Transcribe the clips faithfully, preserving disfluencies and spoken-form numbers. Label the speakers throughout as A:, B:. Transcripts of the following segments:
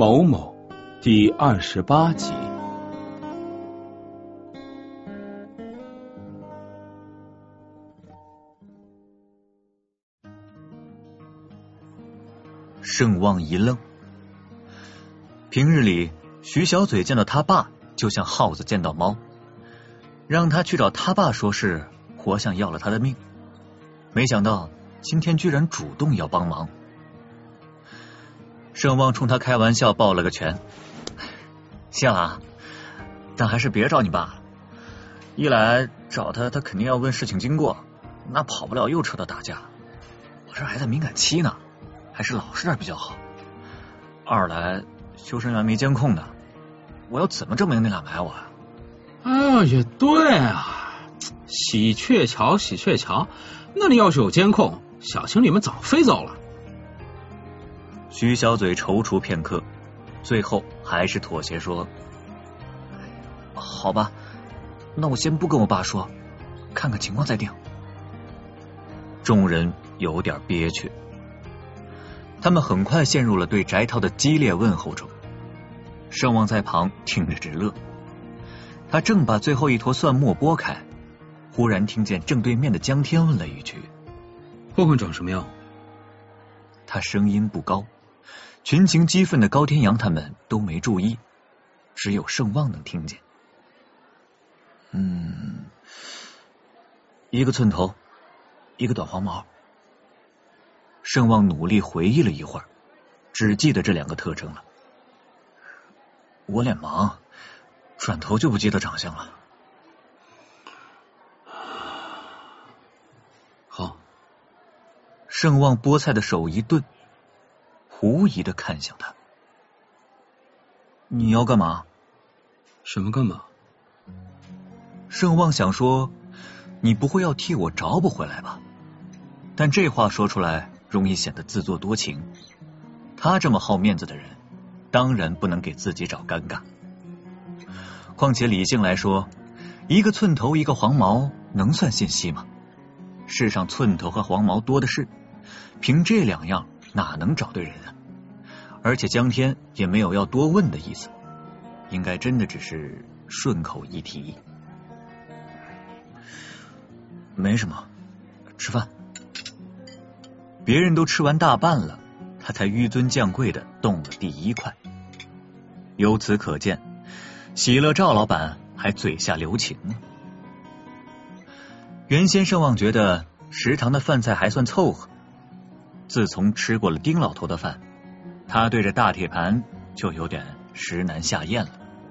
A: 某某第二十八集。
B: 盛旺一愣，平日里徐小嘴见到他爸就像耗子见到猫，让他去找他爸说事，活像要了他的命。没想到今天居然主动要帮忙。盛旺冲他开玩笑抱了个拳，谢了啊，但还是别找你爸了。一来找他，他肯定要问事情经过，那跑不了又扯到打架。我这还在敏感期呢，还是老实点比较好。二来修身园没监控的，我要怎么证明那俩买我啊？
A: 哎呀，也对啊，喜鹊桥喜鹊桥，那里要是有监控，小情侣们早飞走了。
B: 徐小嘴踌躇片刻，最后还是妥协说，好吧，那我先不跟我爸说，看看情况再定。众人有点憋屈，他们很快陷入了对翟涛的激烈问候中。盛旺在旁听着直乐，他正把最后一坨蒜末拨开，忽然听见正对面的江天问了一句，
A: 混混长什么样？
B: 他声音不高，群情激愤的高天阳他们都没注意，只有盛旺能听见。嗯，一个寸头，一个短黄毛。盛旺努力回忆了一会儿，只记得这两个特征了。我脸盲，转头就不记得长相了。
A: 好。
B: 盛旺菠菜的手一顿，狐疑的看向他。你要干嘛？
A: 什么干嘛？
B: 盛旺想说，你不会要替我找补回来吧？但这话说出来容易显得自作多情，他这么好面子的人，当然不能给自己找尴尬。况且理性来说，一个寸头一个黄毛能算信息吗？世上寸头和黄毛多的是，凭这两样哪能找对人啊？而且江天也没有要多问的意思，应该真的只是顺口一提。没什么，吃饭。别人都吃完大半了，他才纡尊降贵的动了第一块。由此可见，喜乐赵老板还嘴下留情。原先盛旺觉得食堂的饭菜还算凑合，自从吃过了丁老头的饭，他对着大铁盘就有点食难下咽了。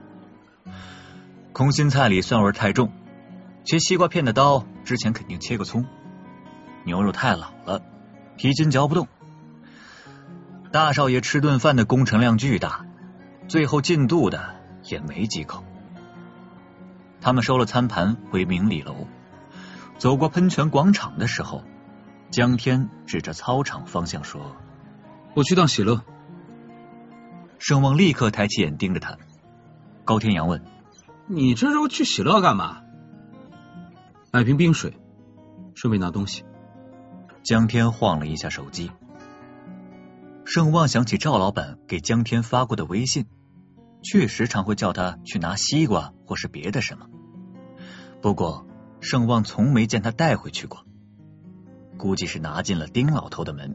B: 空心菜里蒜味太重，切西瓜片的刀之前肯定切个葱，牛肉太老了，皮筋嚼不动。大少爷吃顿饭的工程量巨大，最后进肚的也没几口。他们收了餐盘回明礼楼，走过喷泉广场的时候，江天指着操场方向说，
A: 我去趟喜乐。
B: 盛旺立刻抬起眼盯着他。高天阳问，
A: 你这时候去喜乐干嘛？买瓶冰水，顺便拿东西。
B: 江天晃了一下手机。盛旺想起赵老板给江天发过的微信，确实常会叫他去拿西瓜或是别的什么，不过盛旺从没见他带回去过，估计是拿进了丁老头的门。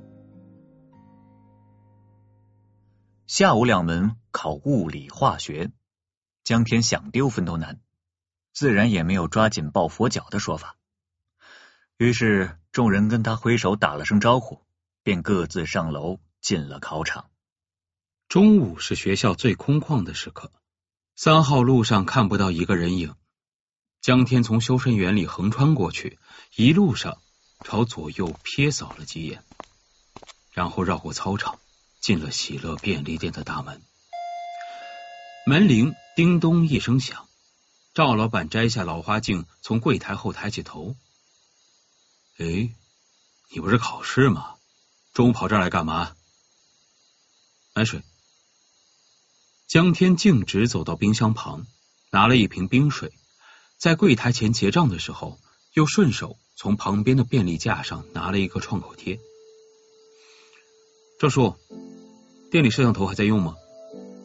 B: 下午两门考物理化学，江天想丢分都难，自然也没有抓紧抱佛脚的说法。于是众人跟他挥手打了声招呼，便各自上楼进了考场。
A: 中午是学校最空旷的时刻，三号路上看不到一个人影。江天从修身园里横穿过去，一路上朝左右瞥扫了几眼，然后绕过操场，进了喜乐便利店的大门。门铃叮咚一声响，赵老板摘下老花镜，从柜台后抬起头。哎，你不是考试吗？中午跑这儿来干嘛？买水。江天径直走到冰箱旁，拿了一瓶冰水，在柜台前结账的时候，又顺手从旁边的便利架上拿了一个创口贴。赵叔，店里摄像头还在用吗？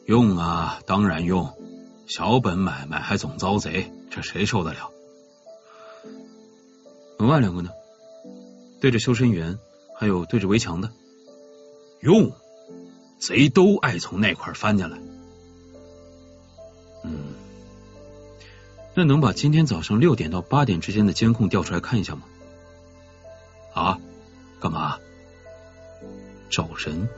A: 用啊，当然用，小本买卖还总遭贼，这谁受得了？门外两个呢？对着修身员，还有对着围墙的。用，贼都爱从那块翻进来。嗯，那能把今天早上六点到八点之间的监控调出来看一下吗？啊？干嘛？找人。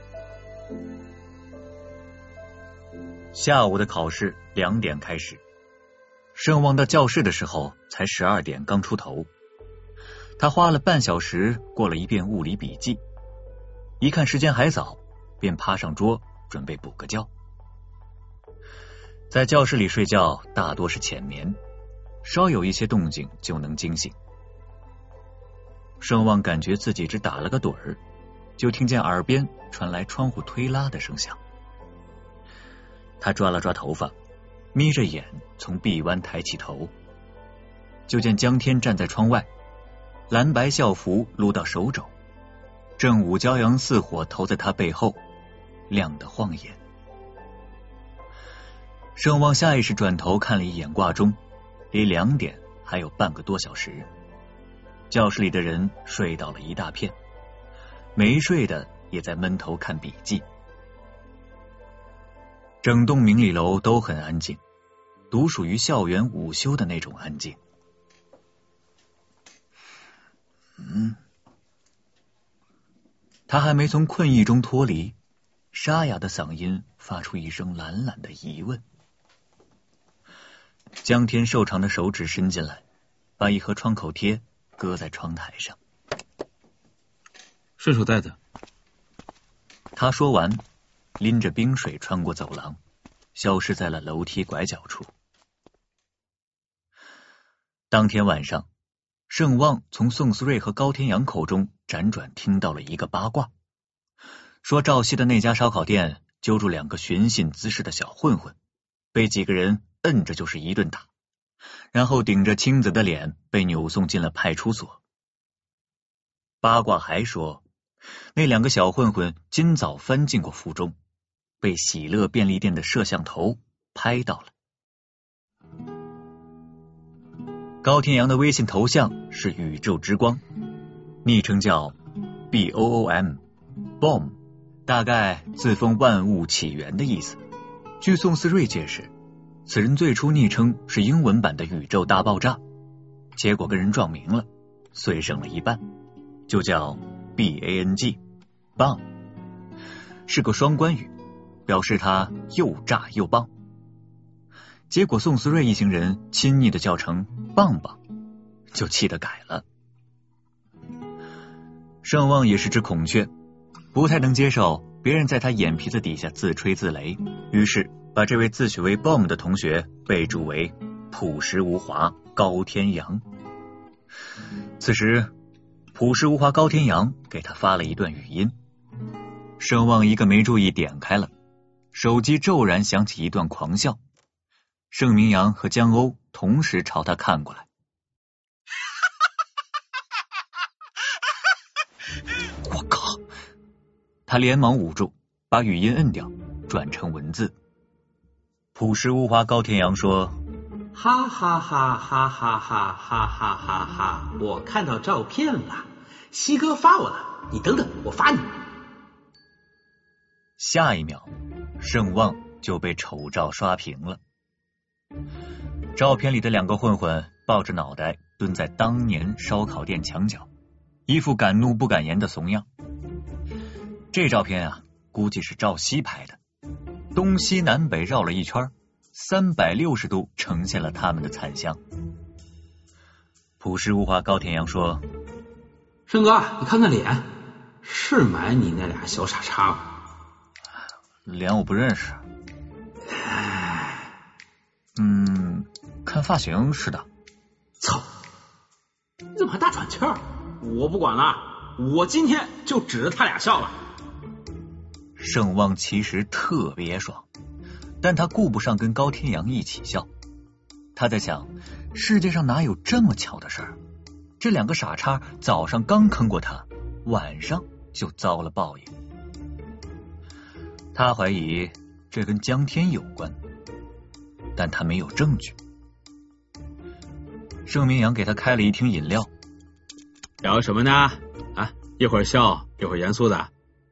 B: 下午的考试两点开始，圣旺到教室的时候才十二点刚出头。他花了半小时过了一遍物理笔记，一看时间还早，便爬上桌准备补个觉。在教室里睡觉大多是浅眠，稍有一些动静就能惊醒。圣旺感觉自己只打了个盹儿，就听见耳边传来窗户推拉的声响。他抓了抓头发，眯着眼从臂弯抬起头，就见江天站在窗外，蓝白校服撸到手肘，正午骄阳似火投在他背后，亮得晃眼。圣旺下意识转头看了一眼挂钟，离两点还有半个多小时。教室里的人睡倒了一大片，没睡的也在闷头看笔记。整栋明理楼都很安静，独属于校园午休的那种安静。嗯，他还没从困意中脱离，沙哑的嗓音发出一声懒懒的疑问。江天瘦长的手指伸进来，把一盒创口贴搁在窗台上。
A: 顺手带的。
B: 他说完，拎着冰水穿过走廊，消失在了楼梯拐角处。当天晚上，盛旺从宋思睿和高天阳口中辗转听到了一个八卦，说赵熙的那家烧烤店揪住两个寻衅滋事的小混混，被几个人摁着就是一顿打，然后顶着青子的脸被扭送进了派出所。八卦还说，那两个小混混今早翻进过府中，被喜乐便利店的摄像头拍到了。高天阳的微信头像是宇宙之光，昵称叫 B O O M Bomb， 大概自封万物起源的意思。据宋思睿解释，此人最初昵称是英文版的宇宙大爆炸，结果跟人撞名了，遂省了一半，就叫 B A N G Bomb， 是个双关语，表示他又炸又棒。结果宋思睿一行人亲昵的叫成棒棒，就气得改了。盛旺也是只孔雀，不太能接受别人在他眼皮子底下自吹自擂，于是把这位自诩为 bomb 的同学备注为朴实无华高天阳。此时朴实无华高天阳给他发了一段语音，盛旺一个没注意点开了，手机骤然响起一段狂笑，盛明阳和江欧同时朝他看过来。我靠！他连忙捂住，把语音摁掉，转成文字。朴实无华高天阳说：
C: 哈哈哈哈哈哈哈哈哈哈！我看到照片了，西哥发我了，你等等，我发你。
B: 下一秒，盛旺就被丑照刷屏了。照片里的两个混混抱着脑袋蹲在当年烧烤店墙角，一副敢怒不敢言的怂样。这照片啊，估计是赵熙拍的，东西南北绕了一圈，三百六十度呈现了他们的惨相。朴实无华高天阳说：
C: 盛哥，你看看脸，是买你那俩小傻叉吗？
B: 脸我不认识。嗯，看发型是的。
C: 操，你怎么还大喘气儿？我不管了，我今天就指着他俩笑了。
B: 盛旺其实特别爽，但他顾不上跟高天阳一起笑。他在想，世界上哪有这么巧的事儿？这两个傻叉早上刚坑过他，晚上就遭了报应。他怀疑这跟江天有关，但他没有证据。盛明阳给他开了一瓶饮料。
A: 聊什么呢？啊，一会儿笑，一会儿严肃的。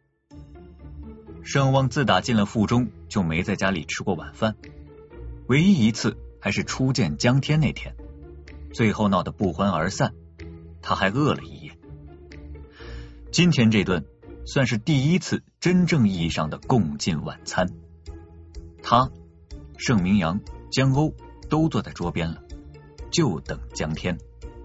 B: 盛旺自打进了腹中就没在家里吃过晚饭，唯一一次还是初见江天那天，最后闹得不欢而散，他还饿了一夜。今天这顿算是第一次真正意义上的共进晚餐，他、盛明阳、江欧都坐在桌边了，就等江天。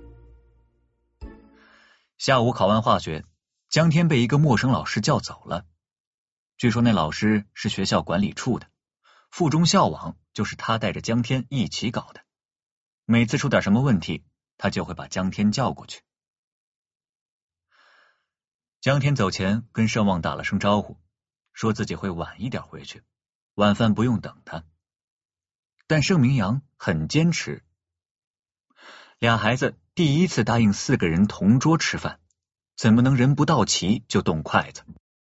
B: 下午考完化学，江天被一个陌生老师叫走了。据说那老师是学校管理处的，附中校网就是他带着江天一起搞的。每次出点什么问题，他就会把江天叫过去。江天走前跟盛旺打了声招呼，说自己会晚一点回去，晚饭不用等他。但盛明阳很坚持，俩孩子第一次答应四个人同桌吃饭，怎么能人不到齐就动筷子？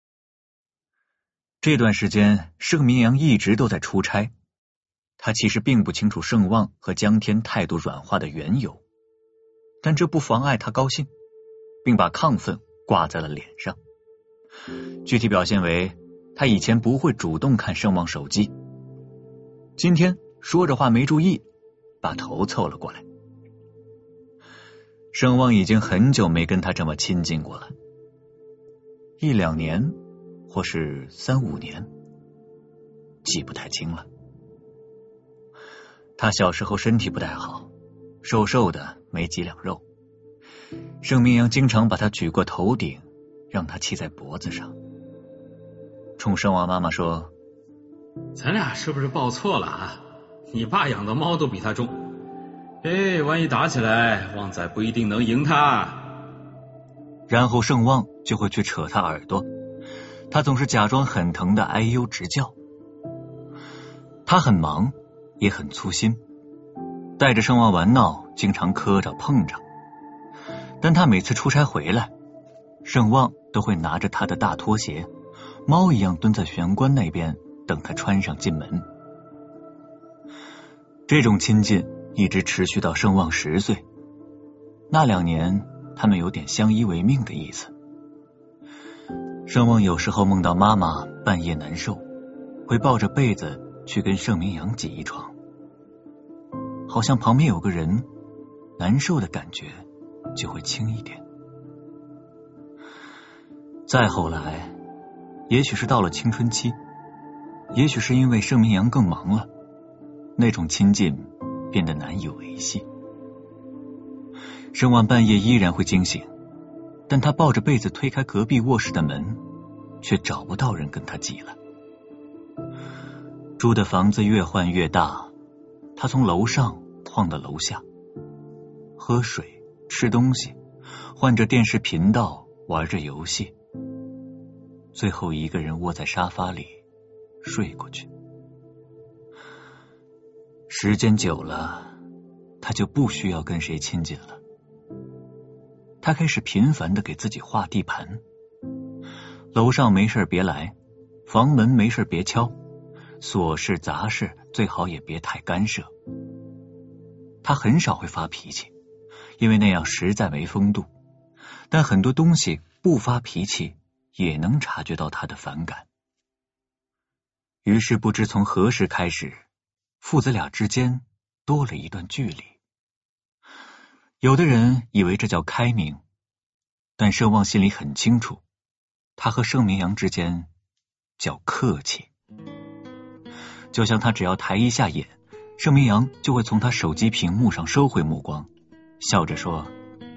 B: 这段时间盛明阳一直都在出差，他其实并不清楚盛旺和江天态度软化的缘由，但这不妨碍他高兴，并把亢奋挂在了脸上。具体表现为他以前不会主动看盛旺手机，今天说着话没注意，把头凑了过来。盛旺已经很久没跟他这么亲近过了，一两年或是三五年，记不太清了。他小时候身体不太好，瘦瘦的没几两肉，盛明阳经常把他举过头顶，让他骑在脖子上，冲盛旺妈妈说：
A: 咱俩是不是抱错了啊？你爸养的猫都比他重，哎，万一打起来，旺仔不一定能赢他。
B: 然后盛旺就会去扯他耳朵，他总是假装很疼的哎呦直叫。他很忙，也很粗心，带着盛旺玩闹，经常磕着碰着。但他每次出差回来，盛旺都会拿着他的大拖鞋，猫一样蹲在玄关那边等他穿上进门。这种亲近一直持续到盛旺十岁，那两年他们有点相依为命的意思。盛旺有时候梦到妈妈半夜难受，会抱着被子去跟盛明阳挤一床，好像旁边有个人，难受的感觉就会轻一点。再后来，也许是到了青春期，也许是因为盛明阳更忙了，那种亲近变得难以维系。盛旺半夜依然会惊醒，但他抱着被子推开隔壁卧室的门，却找不到人跟他挤了。住的房子越换越大，他从楼上晃到楼下，喝水、吃东西，换着电视频道，玩着游戏，最后一个人窝在沙发里睡过去。时间久了，他就不需要跟谁亲近了。他开始频繁的给自己画地盘，楼上没事别来，房门没事别敲，琐事杂事最好也别太干涉。他很少会发脾气，因为那样实在没风度，但很多东西不发脾气也能察觉到他的反感。于是不知从何时开始，父子俩之间多了一段距离。有的人以为这叫开明，但盛旺心里很清楚，他和盛明阳之间叫客气。就像他只要抬一下眼，盛明阳就会从他手机屏幕上收回目光，笑着说：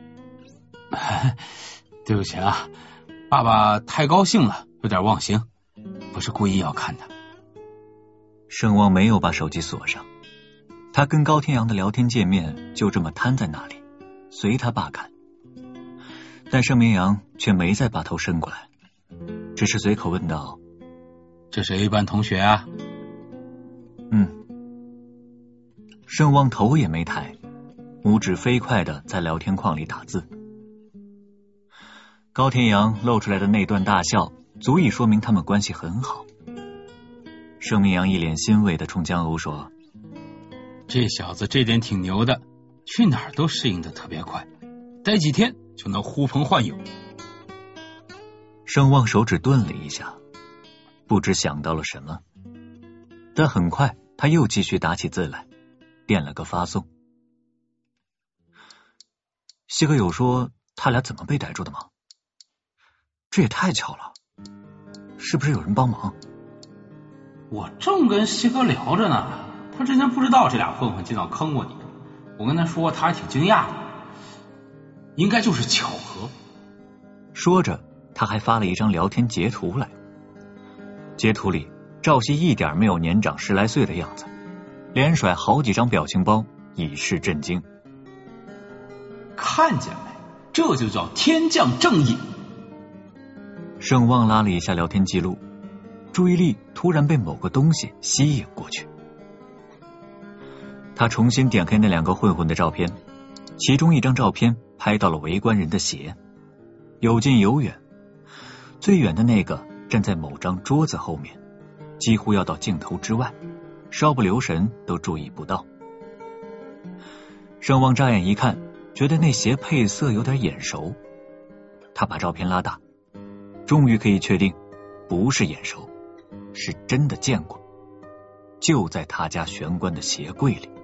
A: 对不起啊，爸爸太高兴了，有点忘形，不是故意要看的。
B: 盛旺没有把手机锁上，他跟高天阳的聊天界面就这么摊在那里，随他爸看。但盛明阳却没再把头伸过来，只是随口问道：
A: 这是 A 班同学啊？
B: 嗯。盛旺头也没抬，拇指飞快的在聊天框里打字。高天阳露出来的那段大笑足以说明他们关系很好。 盛明阳一脸欣慰的冲江鸥说：
A: 这小子这点挺牛的，去哪儿都适应的特别快，待几天就能呼朋唤友。
B: 盛望手指顿了一下，不知想到了什么，但很快他又继续打起字来，点了个发送。西哥有说他俩怎么被逮住的吗？这也太巧了，是不是有人帮忙？
A: 我正跟西哥聊着呢，他之前不知道这俩混混进到坑过你，我跟他说他还挺惊讶的，应该就是巧合。
B: 说着他还发了一张聊天截图来，截图里赵熙一点没有年长十来岁的样子，连甩好几张表情包以示震惊。
A: 看见没，这就叫天降正义。
B: 盛望拉了一下聊天记录，注意力突然被某个东西吸引过去。他重新点开那两个混混的照片，其中一张照片拍到了围观人的鞋，有近有远，最远的那个站在某张桌子后面，几乎要到镜头之外，稍不留神都注意不到。盛望乍眼一看，觉得那鞋配色有点眼熟，他把照片拉大，终于可以确定不是眼熟，是真的见过，就在他家玄关的鞋柜里。